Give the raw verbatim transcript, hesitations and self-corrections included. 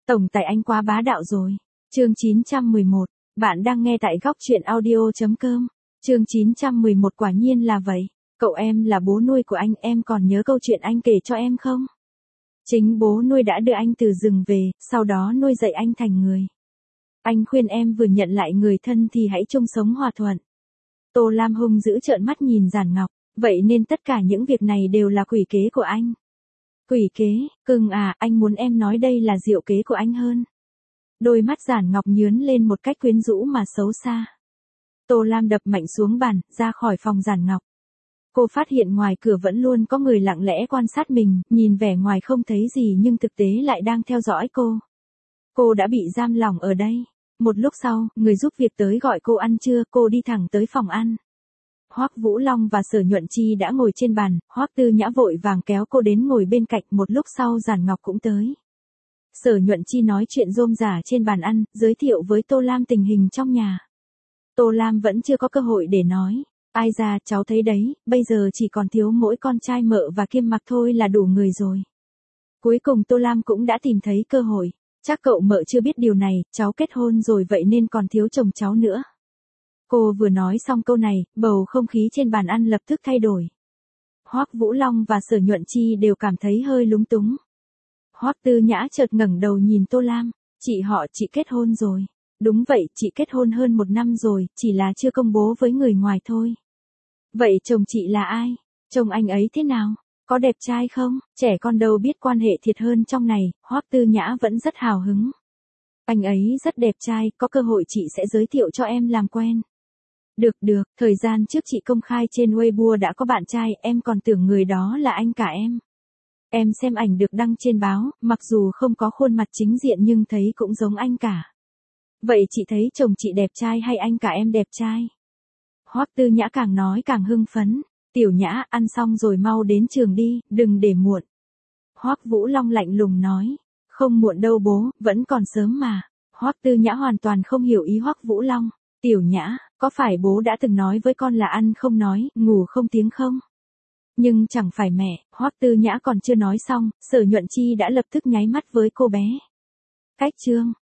Tổng tài anh quá bá đạo rồi. Chương chín trăm mười một, bạn đang nghe tại góc truyện audio chấm com. Chương chín trăm mười một quả nhiên là vậy. Cậu em là bố nuôi của anh, em còn nhớ câu chuyện anh kể cho em không? Chính bố nuôi đã đưa anh từ rừng về, sau đó nuôi dạy anh thành người. Anh khuyên em vừa nhận lại người thân thì hãy chung sống hòa thuận. Tô Lam hung dữ trợn mắt nhìn Giản Ngọc, vậy nên tất cả những việc này đều là quỷ kế của anh. Quỷ kế, cưng à, anh muốn em nói đây là diệu kế của anh hơn. Đôi mắt Giản Ngọc nhướn lên một cách quyến rũ mà xấu xa. Tô Lam đập mạnh xuống bàn, ra khỏi phòng Giản Ngọc. Cô phát hiện ngoài cửa vẫn luôn có người lặng lẽ quan sát mình, nhìn vẻ ngoài không thấy gì nhưng thực tế lại đang theo dõi cô. Cô đã bị giam lỏng ở đây. Một lúc sau, người giúp việc tới gọi cô ăn trưa, cô đi thẳng tới phòng ăn. Hoắc Vũ Long và Sở Nhuận Chi đã ngồi trên bàn, Hoắc Tư Nhã vội vàng kéo cô đến ngồi bên cạnh, một lúc sau Giản Ngọc cũng tới. Sở Nhuận Chi nói chuyện rôm rả trên bàn ăn, giới thiệu với Tô Lam tình hình trong nhà. Tô Lam vẫn chưa có cơ hội để nói. Ai ra, cháu thấy đấy, bây giờ chỉ còn thiếu mỗi con trai Mợ và Kiêm Mặc thôi là đủ người rồi. Cuối cùng Tô Lam cũng đã tìm thấy cơ hội. Chắc cậu Mợ chưa biết điều này, cháu kết hôn rồi vậy nên còn thiếu chồng cháu nữa. Cô vừa nói xong câu này, bầu không khí trên bàn ăn lập tức thay đổi. Hoắc Vũ Long và Sở Nhuận Chi đều cảm thấy hơi lúng túng. Hoắc Tư Nhã chợt ngẩng đầu nhìn Tô Lam, chị họ chị kết hôn rồi. Đúng vậy, chị kết hôn hơn một năm rồi, chỉ là chưa công bố với người ngoài thôi. Vậy chồng chị là ai? Chồng anh ấy thế nào? Có đẹp trai không? Trẻ con đâu biết quan hệ thiệt hơn trong này, Hoắc Tư Nhã vẫn rất hào hứng. Anh ấy rất đẹp trai, có cơ hội chị sẽ giới thiệu cho em làm quen. Được được, thời gian trước chị công khai trên Weibo đã có bạn trai, em còn tưởng người đó là anh cả em. Em xem ảnh được đăng trên báo, mặc dù không có khuôn mặt chính diện nhưng thấy cũng giống anh cả. Vậy chị thấy chồng chị đẹp trai hay anh cả em đẹp trai? Hoắc Tư Nhã càng nói càng hưng phấn. Tiểu Nhã, ăn xong rồi mau đến trường đi, đừng để muộn. Hoắc Vũ Long lạnh lùng nói. Không muộn đâu bố, vẫn còn sớm mà. Hoắc Tư Nhã hoàn toàn không hiểu ý Hoắc Vũ Long. Tiểu Nhã, có phải bố đã từng nói với con là ăn không nói, ngủ không tiếng không? Nhưng chẳng phải mẹ, Hoắc Tư Nhã còn chưa nói xong, Sở Nhuận Chi đã lập tức nháy mắt với cô bé. Cách chương,